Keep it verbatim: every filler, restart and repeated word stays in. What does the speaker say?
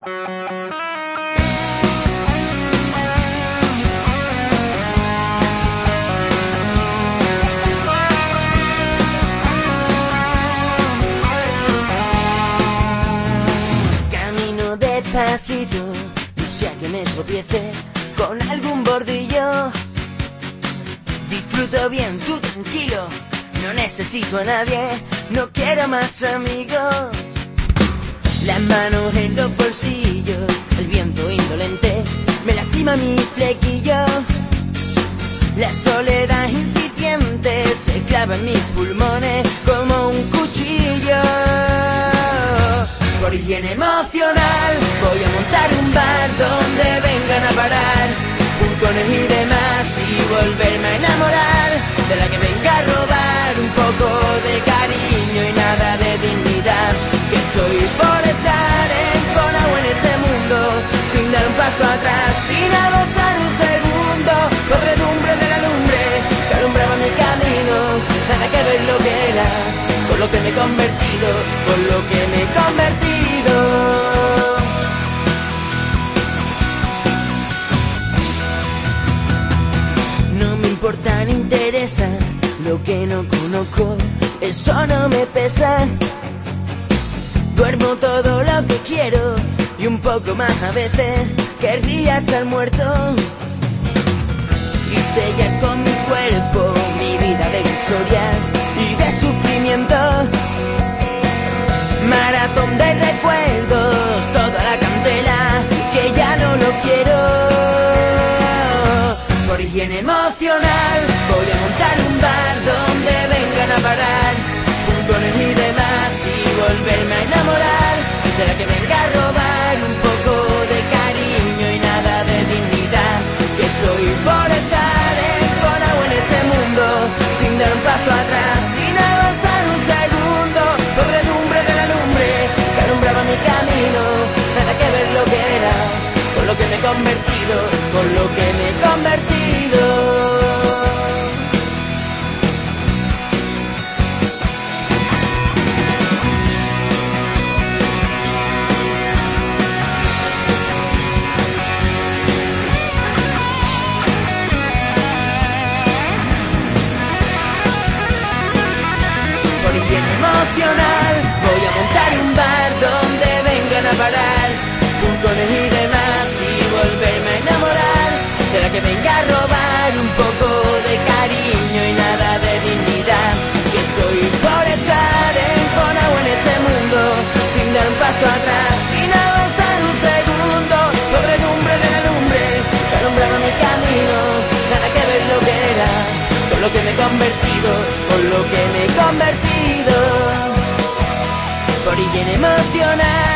Camino despacito, no sea que me tropiece con algún bordillo. Disfruto bien, tú tranquilo, no necesito a nadie, no quiero más amigos. Las manos en los bolsillos, el viento indolente me lastima mi flequillo. La soledad incipiente se clava en mis pulmones como un cuchillo. Por higiene emocional voy a montar un bar donde vengan a parar puntones y demás y volverme a enamorar de la que venga a robar un poco de cariño y nada de dignidad. Que estoy por estar enconado en este mundo sin dar un paso atrás, sin avanzar un segundo. Podredumbre de la lumbre que alumbraba mi camino, nada que ver lo que era con lo que me he convertido, con lo que me he convertido. No me importa ni interesa lo que no conozco, eso no me pesa. Duermo todo lo que quiero y un poco más a veces, querría estar muerto y sellar con mi cuerpo mi vida de victorias y de sufrimiento. Maratón de recuerdos, toda la candela que ya no lo quiero. Por higiene emocional voy a montar un bar donde vengan a parar puntones y demás y volverme a enamorar de la que venga a robar un poco de cariño y nada de dignidad. Que estoy por estar enconado en este mundo sin dar un paso atrás, sin avanzar un segundo. Podredumbre de la lumbre que alumbraba mi camino, nada que ver lo que era con lo que me he convertido, con lo que me he convertido. Por higiene emocional voy a montar un bar donde vengan a parar puntones y demás y volverme a enamorar de la que venga a robar un poco de cariño y nada de dignidad. Que estoy por estar enconado en este mundo sin dar un paso atrás, sin avanzar un segundo. Podredumbre de la lumbre que alumbraba mi camino, nada que ver lo que era con lo que me he convertido, con lo que me he convertido. Por higiene emocional